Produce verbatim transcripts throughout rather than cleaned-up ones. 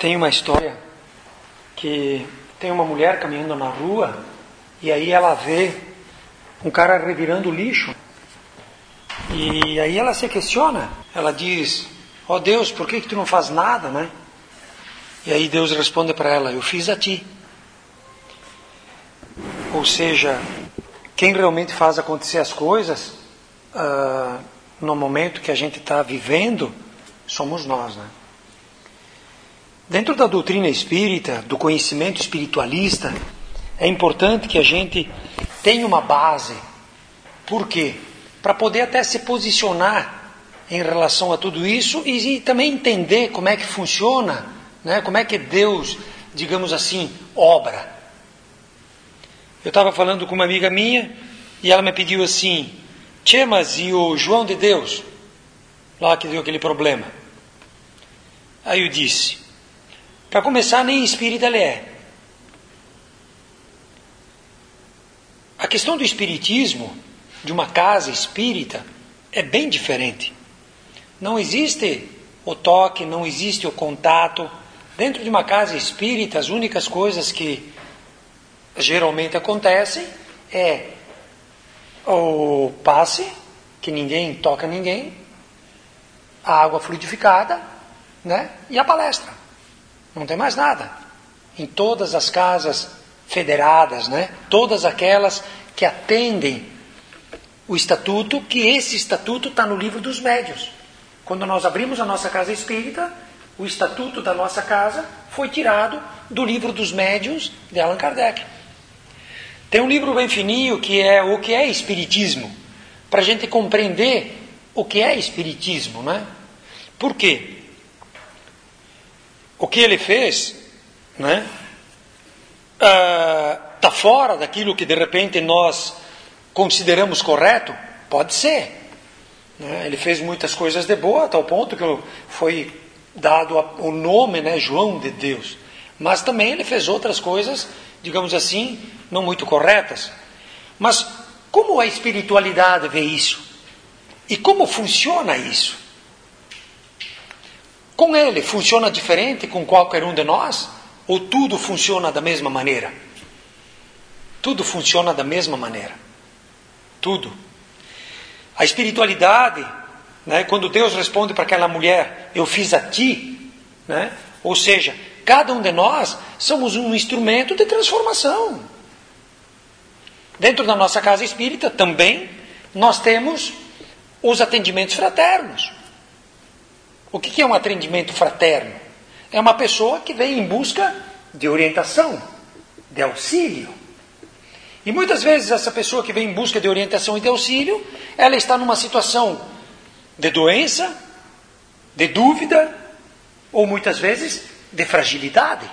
Tem uma história que tem uma mulher caminhando na rua e aí ela vê um cara revirando lixo. E aí ela se questiona, ela diz: ó Deus, por que que tu não faz nada, né? E aí Deus responde para ela: eu fiz a ti. Ou seja, quem realmente faz acontecer as coisas uh, no momento que a gente está vivendo somos nós, né? Dentro da doutrina espírita, do conhecimento espiritualista, é importante que a gente tenha uma base. Por quê? Para poder até se posicionar em relação a tudo isso e, e também entender como é que funciona, né? Como é que Deus, digamos assim, obra. Eu estava falando com uma amiga minha e ela me pediu assim: Tchê, mas e o João de Deus? Lá que deu aquele problema. Aí eu disse: para começar, nem espírita ele é. A questão do espiritismo, de uma casa espírita, é bem diferente. Não existe o toque, não existe o contato. Dentro de uma casa espírita, as únicas coisas que geralmente acontecem é o passe, que ninguém toca ninguém, a água fluidificada, né? E a palestra. Não tem mais nada. Em todas as casas federadas, né? Todas aquelas que atendem o estatuto, que esse estatuto está no livro dos médiuns. Quando nós abrimos a nossa casa espírita, o estatuto da nossa casa foi tirado do livro dos médiuns de Allan Kardec. Tem um livro bem fininho que é o que é espiritismo, para a gente compreender o que é espiritismo, né? Por quê? O que ele fez, né, está fora daquilo que de repente nós consideramos correto? Pode ser. Né? Ele fez muitas coisas de boa, a tal ponto que foi dado o nome, né, João de Deus. Mas também ele fez outras coisas, digamos assim, não muito corretas. Mas como a espiritualidade vê isso? E como funciona isso? Com ele funciona diferente com qualquer um de nós? Ou tudo funciona da mesma maneira? Tudo funciona da mesma maneira. Tudo. A espiritualidade, né, quando Deus responde para aquela mulher: eu fiz a ti, né, ou seja, cada um de nós somos um instrumento de transformação. Dentro da nossa casa espírita também nós temos os atendimentos fraternos. O que é um atendimento fraterno? É uma pessoa que vem em busca de orientação, de auxílio. E muitas vezes essa pessoa que vem em busca de orientação e de auxílio, ela está numa situação de doença, de dúvida, ou muitas vezes de fragilidade.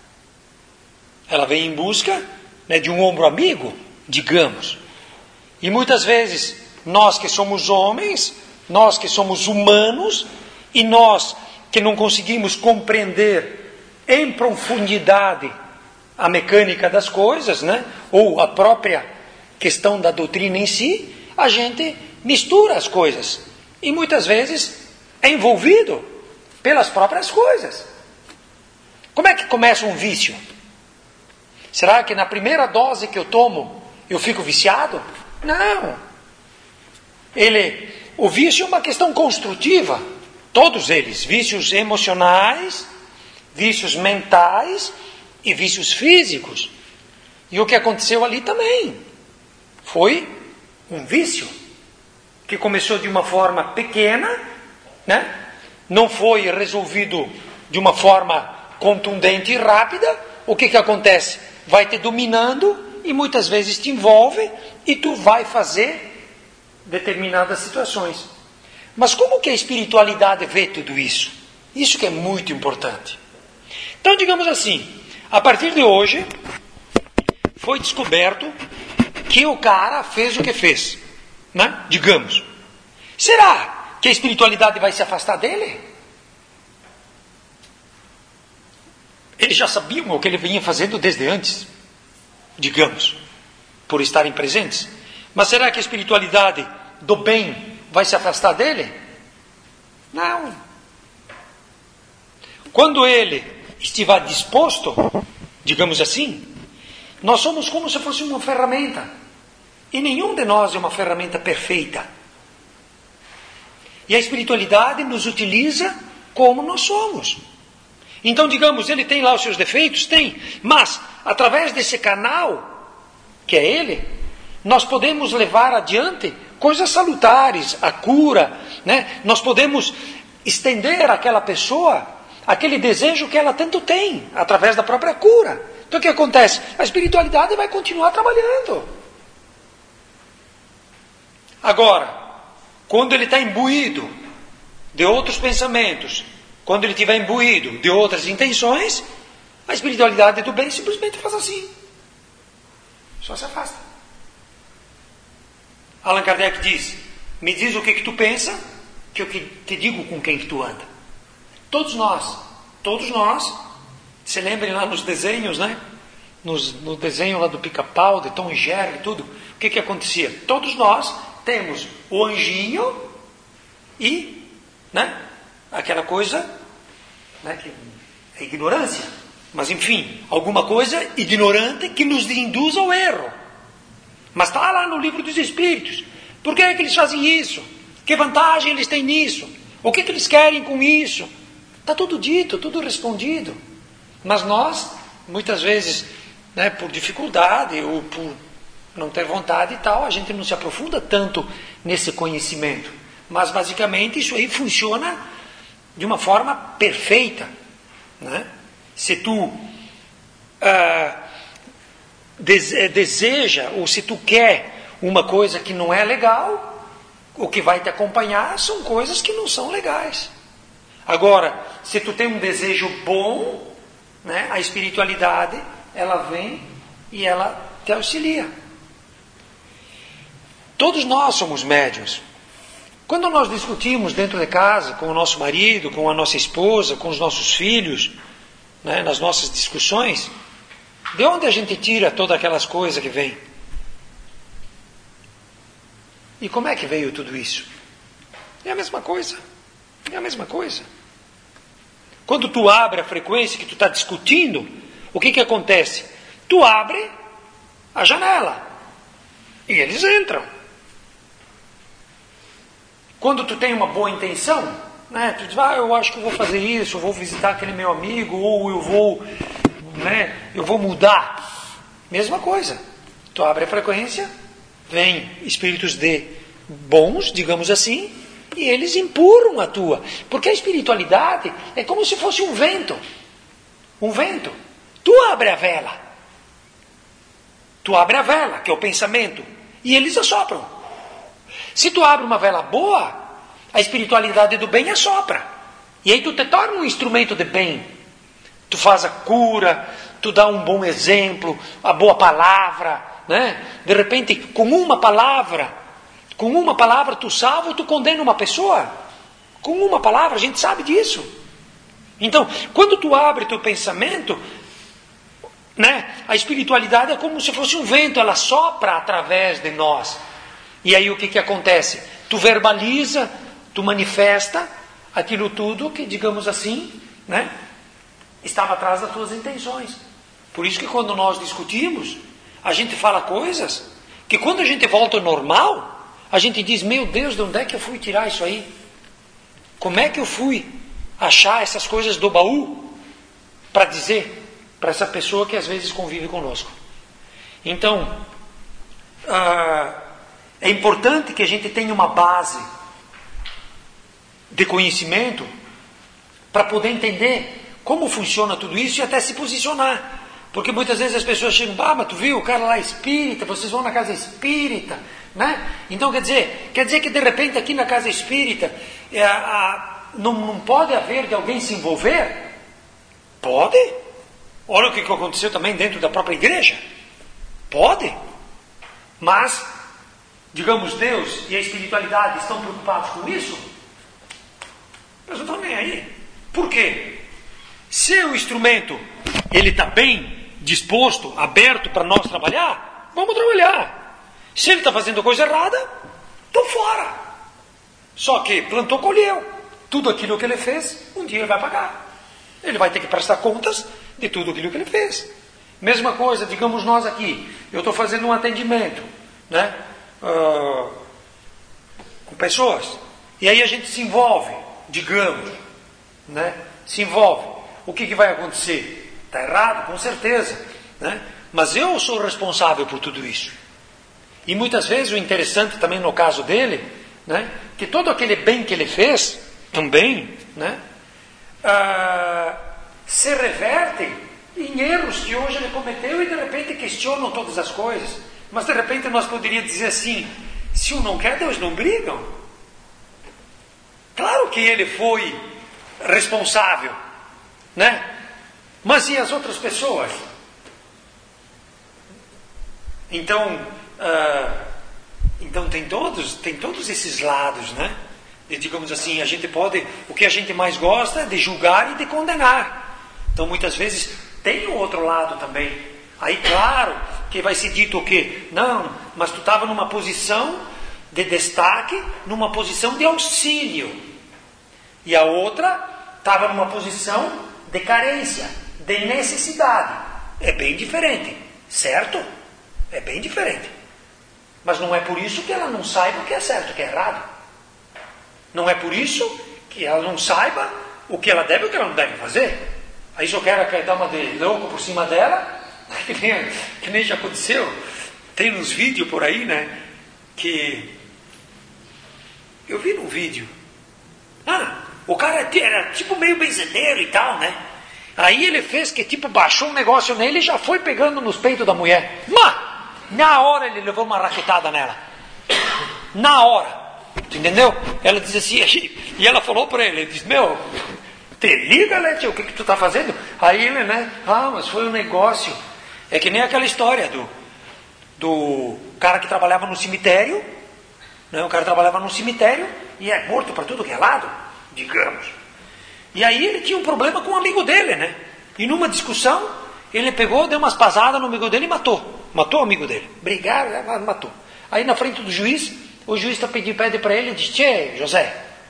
Ela vem em busca, né, de um ombro amigo, digamos. E muitas vezes nós que somos homens, nós que somos humanos, e nós que não conseguimos compreender em profundidade a mecânica das coisas, né? Ou a própria questão da doutrina em si, a gente mistura as coisas. E muitas vezes é envolvido pelas próprias coisas. Como é que começa um vício? Será que na primeira dose que eu tomo, eu fico viciado? Não. Ele, o vício é uma questão construtiva. Todos eles, vícios emocionais, vícios mentais e vícios físicos. E o que aconteceu ali também foi um vício que começou de uma forma pequena, né? Não foi resolvido de uma forma contundente e rápida. O que que acontece? Vai te dominando e muitas vezes te envolve e tu vai fazer determinadas situações. Mas como que a espiritualidade vê tudo isso? Isso que é muito importante. Então, digamos assim, a partir de hoje, foi descoberto que o cara fez o que fez, né? Digamos. Será que a espiritualidade vai se afastar dele? Eles já sabiam o que ele vinha fazendo desde antes, digamos, por estarem presentes. Mas será que a espiritualidade do bem vai se afastar dele? Não. Quando ele estiver disposto, digamos assim, nós somos como se fosse uma ferramenta. E nenhum de nós é uma ferramenta perfeita. E a espiritualidade nos utiliza como nós somos. Então, digamos, ele tem lá os seus defeitos? Tem. Mas, através desse canal, que é ele, nós podemos levar adiante coisas salutares, a cura, né? Nós podemos estender àquela pessoa aquele desejo que ela tanto tem, através da própria cura. Então o que acontece? A espiritualidade vai continuar trabalhando. Agora, quando ele está imbuído de outros pensamentos, quando ele estiver imbuído de outras intenções, a espiritualidade do bem simplesmente faz assim. Só se afasta. Allan Kardec diz, me diz o que, que tu pensa, que eu te digo com quem que tu anda. Todos nós, todos nós, se lembrem lá nos desenhos, né? Nos, no desenho lá do Pica-Pau, de Tom e Jerry e tudo, o que que acontecia? Todos nós temos o anjinho e, né? Aquela coisa, né? Que é ignorância, mas enfim, alguma coisa ignorante que nos induz ao erro. Mas está lá no livro dos Espíritos. Por que é que eles fazem isso? Que vantagem eles têm nisso? O que, que eles querem com isso? Está tudo dito, tudo respondido. Mas nós, muitas vezes, né, por dificuldade ou por não ter vontade e tal, a gente não se aprofunda tanto nesse conhecimento. Mas, basicamente, isso aí funciona de uma forma perfeita. Né? Se tu ah, deseja, ou se tu quer uma coisa que não é legal, o que vai te acompanhar são coisas que não são legais. Agora, se tu tem um desejo bom, né, a espiritualidade, ela vem e ela te auxilia. Todos nós somos médiuns. Quando nós discutimos dentro de casa, com o nosso marido, com a nossa esposa, com os nossos filhos, né, nas nossas discussões, de onde a gente tira todas aquelas coisas que vêm? E como é que veio tudo isso? É a mesma coisa. É a mesma coisa. Quando tu abre a frequência que tu está discutindo, o que que acontece? Tu abre a janela e eles entram. Quando tu tem uma boa intenção, né, tu diz, ah, eu acho que eu vou fazer isso, eu vou visitar aquele meu amigo, ou eu vou, né, eu vou mudar. Mesma coisa. Tu abre a frequência, vem espíritos de bons, digamos assim, e eles empurram a tua. Porque a espiritualidade é como se fosse um vento. Um vento. Tu abre a vela. Tu abre a vela, que é o pensamento, e eles assopram. Se tu abre uma vela boa, a espiritualidade do bem assopra. E aí tu te torna um instrumento de bem. Tu faz a cura, tu dá um bom exemplo, a boa palavra, né? De repente, com uma palavra, com uma palavra tu salva ou tu condena uma pessoa. Com uma palavra, a gente sabe disso. Então, quando tu abre teu pensamento, né, a espiritualidade é como se fosse um vento, ela sopra através de nós. E aí o que que acontece? Tu verbaliza, tu manifesta aquilo tudo que, digamos assim, né, estava atrás das tuas intenções. Por isso que quando nós discutimos, a gente fala coisas que quando a gente volta ao normal, a gente diz, meu Deus, de onde é que eu fui tirar isso aí? Como é que eu fui achar essas coisas do baú para dizer para essa pessoa que às vezes convive conosco? Então, ah, é importante que a gente tenha uma base de conhecimento para poder entender como funciona tudo isso e até se posicionar. Porque muitas vezes as pessoas chegam, ah, mas tu viu, o cara lá é espírita, vocês vão na casa espírita, né? Então quer dizer, quer dizer que de repente aqui na casa espírita é, a, não, não pode haver de alguém se envolver? Pode. Olha o que aconteceu também dentro da própria igreja. Pode. Mas, digamos, Deus e a espiritualidade estão preocupados com isso? Mas não estão nem aí. Por quê? Se o instrumento ele está bem disposto, aberto para nós trabalhar, vamos trabalhar. Se ele está fazendo coisa errada, estou fora. Só que plantou, colheu. Tudo aquilo que ele fez, um dia ele vai pagar. Ele vai ter que prestar contas de tudo aquilo que ele fez. Mesma coisa, digamos nós aqui, eu estou fazendo um atendimento, né, uh, com pessoas, e aí a gente se envolve, digamos, né, se envolve. O que, que vai acontecer? Está errado, com certeza, né? Mas eu sou responsável por tudo isso. E muitas vezes o interessante também no caso dele, né, que todo aquele bem que ele fez, também, né, uh, se revertem em erros que hoje ele cometeu e de repente questionam todas as coisas. Mas de repente nós poderíamos dizer assim, se um não quer, Deus não brigam. Claro que ele foi responsável, né? Mas e as outras pessoas? Então, uh, então tem todos, tem todos esses lados, né? De, digamos assim, a gente pode, o que a gente mais gosta é de julgar e de condenar. Então muitas vezes tem o outro lado também. Aí claro que vai ser dito o quê? Não, mas tu estava numa posição de destaque, numa posição de auxílio. E a outra estava numa posição de carência, de necessidade. É bem diferente, certo? É bem diferente. Mas não é por isso que ela não saiba o que é certo e o que é errado. Não é por isso que ela não saiba o que ela deve e o que ela não deve fazer. Aí só quero dar uma de louco por cima dela, que nem, que nem já aconteceu. Tem uns vídeos por aí, né? Que eu vi num vídeo. Ah, o cara era tipo meio benzedeiro e tal, né? Aí ele fez que tipo baixou um negócio nele e já foi pegando nos peitos da mulher. Mas, na hora ele levou uma raquetada nela. Na hora. Entendeu? Ela disse assim, e ela falou para ele, ele disse, meu, te liga, Lete, o que, que tu está fazendo? Aí ele, né, ah, mas foi um negócio. É que nem aquela história do, do cara que trabalhava no cemitério, né? O cara trabalhava no cemitério e é morto para tudo que é lado, digamos. E aí ele tinha um problema com um amigo dele, né? E numa discussão, ele pegou, deu umas pasadas no amigo dele e matou. Matou o amigo dele. Brigaram, matou. Aí na frente do juiz, o juiz está pedindo, pede para ele e diz, tchê, José,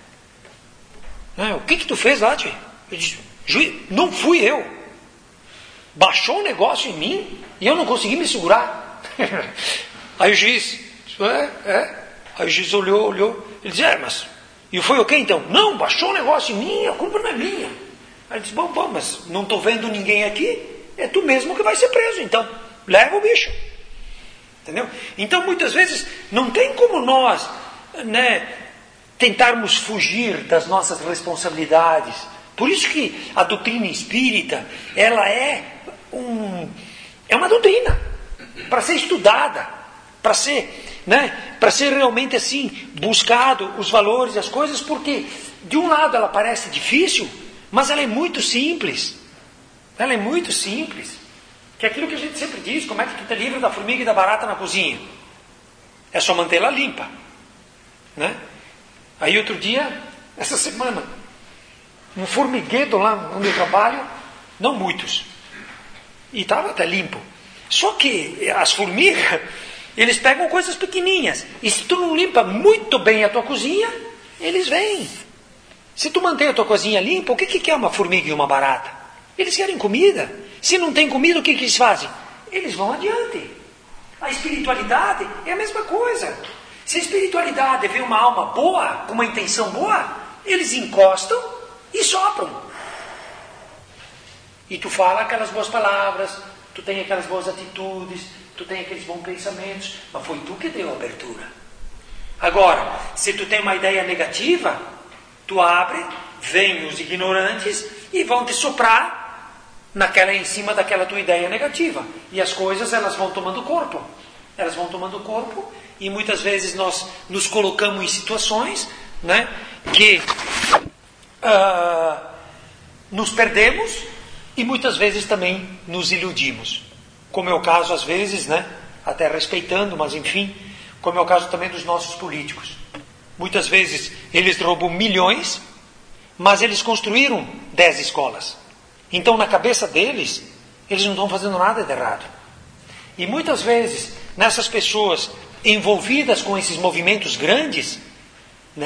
né, o que que tu fez lá, tchê? Ele diz, juiz, não fui eu. Baixou um negócio em mim e eu não consegui me segurar. Aí o juiz, é, é. Aí o juiz olhou, olhou, ele disse, é, mas, e foi o que então? Não, baixou um negócio em mim, a culpa não é minha. Aí ele disse, bom, bom, mas não estou vendo ninguém aqui, é tu mesmo que vai ser preso, então, leva o bicho. Entendeu? Então, muitas vezes, não tem como nós, né, tentarmos fugir das nossas responsabilidades. Por isso que a doutrina espírita, ela é, um, é uma doutrina para ser estudada, para ser, né, para ser realmente assim, buscado os valores e as coisas, porque de um lado ela parece difícil, mas ela é muito simples. Ela é muito simples. Que é aquilo que a gente sempre diz, como é que tu te livra da formiga e da barata na cozinha? É só mantê-la limpa, né? Aí outro dia, essa semana, um formigueiro lá onde eu trabalho, não muitos, e estava até limpo. Só que as formigas, eles pegam coisas pequenininhas, e se tu não limpa muito bem a tua cozinha, eles vêm. Se tu mantém a tua cozinha limpa, o que que é uma formiga e uma barata? Eles querem comida. Se não tem comida, o que, que eles fazem? Eles vão adiante. A espiritualidade é a mesma coisa. Se a espiritualidade vê uma alma boa, com uma intenção boa, eles encostam e sopram. E tu fala aquelas boas palavras, tu tem aquelas boas atitudes, tu tem aqueles bons pensamentos, mas foi tu que deu a abertura. Agora, se tu tem uma ideia negativa, tu abre, vem os ignorantes e vão te soprar naquela, em cima daquela tua ideia negativa. E as coisas, elas vão tomando corpo. Elas vão tomando corpo e muitas vezes nós nos colocamos em situações, né, que uh, nos perdemos e muitas vezes também nos iludimos. Como é o caso, às vezes, né, até respeitando, mas enfim, como é o caso também dos nossos políticos. Muitas vezes eles roubam milhões, mas eles construíram dez escolas. Então, na cabeça deles, eles não estão fazendo nada de errado. E muitas vezes, nessas pessoas envolvidas com esses movimentos grandes, né,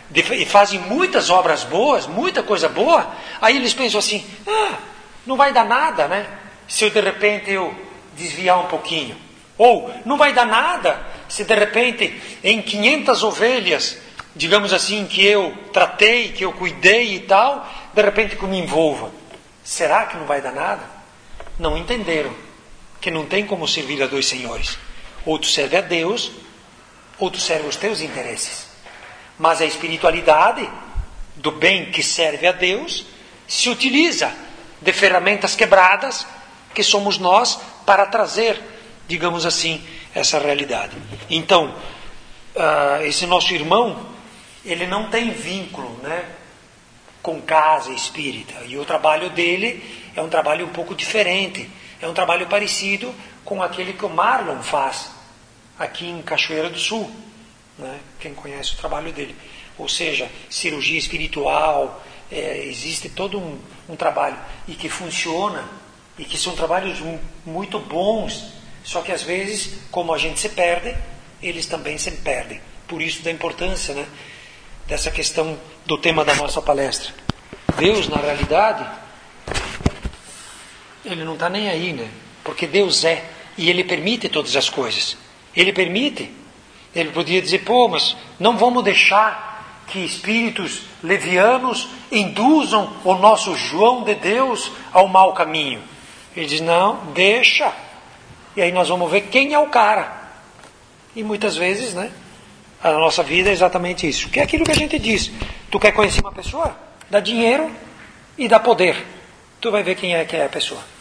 e fazem muitas obras boas, muita coisa boa, aí eles pensam assim, ah, não vai dar nada, né? Se eu de repente eu desviar um pouquinho. Ou não vai dar nada se de repente em quinhentas ovelhas, digamos assim, que eu tratei, que eu cuidei e tal, de repente que eu me envolva. Será que não vai dar nada? Não entenderam que não tem como servir a dois senhores. Ou tu serve a Deus, ou tu serve os teus interesses. Mas a espiritualidade do bem que serve a Deus se utiliza de ferramentas quebradas que somos nós para trazer, digamos assim, essa realidade. Então, uh, esse nosso irmão, ele não tem vínculo, né, com casa espírita. E o trabalho dele é um trabalho um pouco diferente. É um trabalho parecido com aquele que o Marlon faz aqui em Cachoeira do Sul. Né? Quem conhece o trabalho dele. Ou seja, cirurgia espiritual, é, existe todo um, um trabalho e que funciona, e que são trabalhos muito bons, só que às vezes, como a gente se perde, eles também se perdem. Por isso da importância, né, dessa questão do tema da nossa palestra. Deus, na realidade, Ele não está nem aí, né? Porque Deus é, e Ele permite todas as coisas. Ele permite. Ele podia dizer, pô, mas não vamos deixar que espíritos levianos induzam o nosso João de Deus ao mau caminho. Ele diz, não, deixa. E aí nós vamos ver quem é o cara. E muitas vezes, né, a nossa vida é exatamente isso. Que é aquilo que a gente diz. Tu quer conhecer uma pessoa? Dá dinheiro e dá poder. Tu vai ver quem é que é a pessoa.